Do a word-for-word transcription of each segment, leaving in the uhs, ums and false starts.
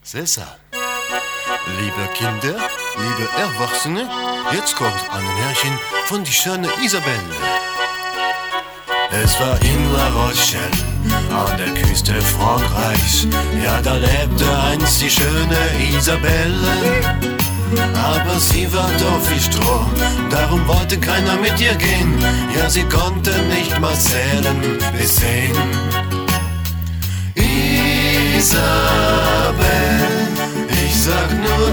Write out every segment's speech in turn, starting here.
C'est ça. Liebe Kinder, liebe Erwachsene, jetzt kommt ein Märchen von die schöne Isabelle. Es war in La Rochelle, an der Küste Frankreichs. Ja, da lebte einst die schöne Isabelle. Aber sie war doof wie Stroh, darum wollte keiner mit ihr gehen. Ja, sie konnte nicht mal zählen bis zehn. Isabel, ich sag nur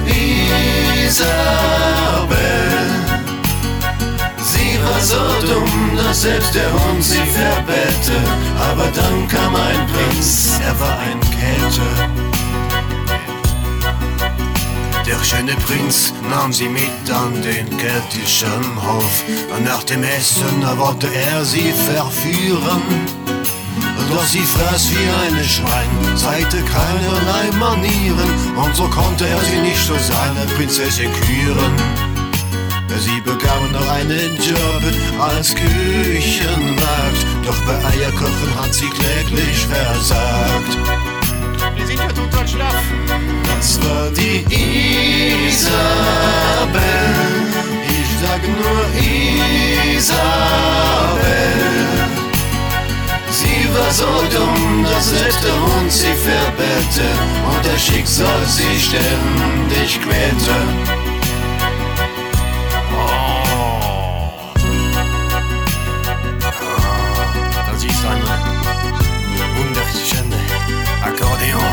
Isabel. Sie war so dumm, dass selbst der Hund sie verbellte. Aber dann kam ein Prinz, er war ein Kälte. Der schöne Prinz nahm sie mit an den keltischen Hof. Und nach dem Essen wollte er sie verführen. Doch sie fraß wie eine Schwein, zeigte keinerlei Manieren. Und so konnte er sie nicht zu seiner Prinzessin küren. Sie bekam noch einen Job als Küchenmagd. Doch bei Eierkochen hat sie kläglich versagt. Wir sind ja total schlaff. Das war die Isabel. Ich sag nur Isabel. Sie war so dumm, dass selbst der Hund sie verbellte und das Schicksal sie ständig quälte. Oh. Das ist ein wunderschönes Akkordeon.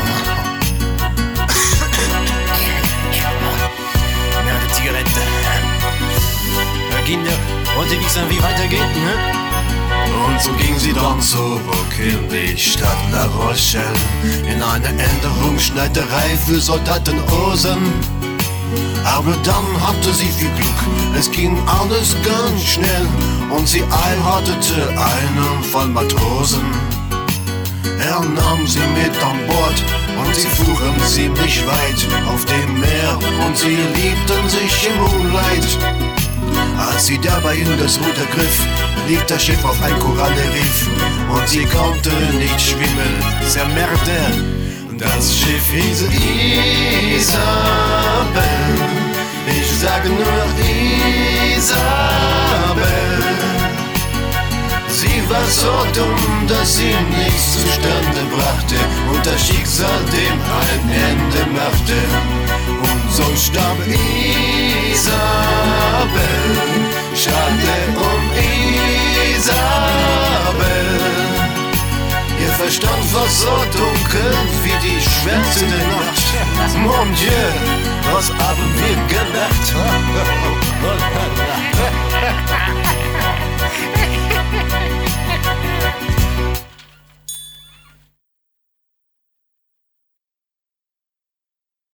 Eine Zigarette. Kinder, wollt ihr wissen, wie weitergeht, ne? Und so ging sie dann zurück in die Stadt La Rochelle, in eine Änderungsschneiderei für Soldatenhosen. Aber dann hatte sie viel Glück, es ging alles ganz schnell und sie heiratete einen von Matrosen. Er nahm sie mit an Bord und sie fuhren ziemlich weit auf dem Meer und sie liebten sich im Moonlight. Als sie dabei in das Ruder griff, lief das Schiff auf ein Korallenriff und sie konnte nicht schwimmen, zermürbte. Das Schiff hieß Isabel, ich sage nur Isabel. Sie war so dumm, dass sie nichts zustande brachte und das Schicksal dem ein Ende machte. Und so starb Isabel, schade um Isabel. Ihr Verstand war so dunkel wie die Schwärze der Nacht. Mon Dieu, was haben wir gemacht?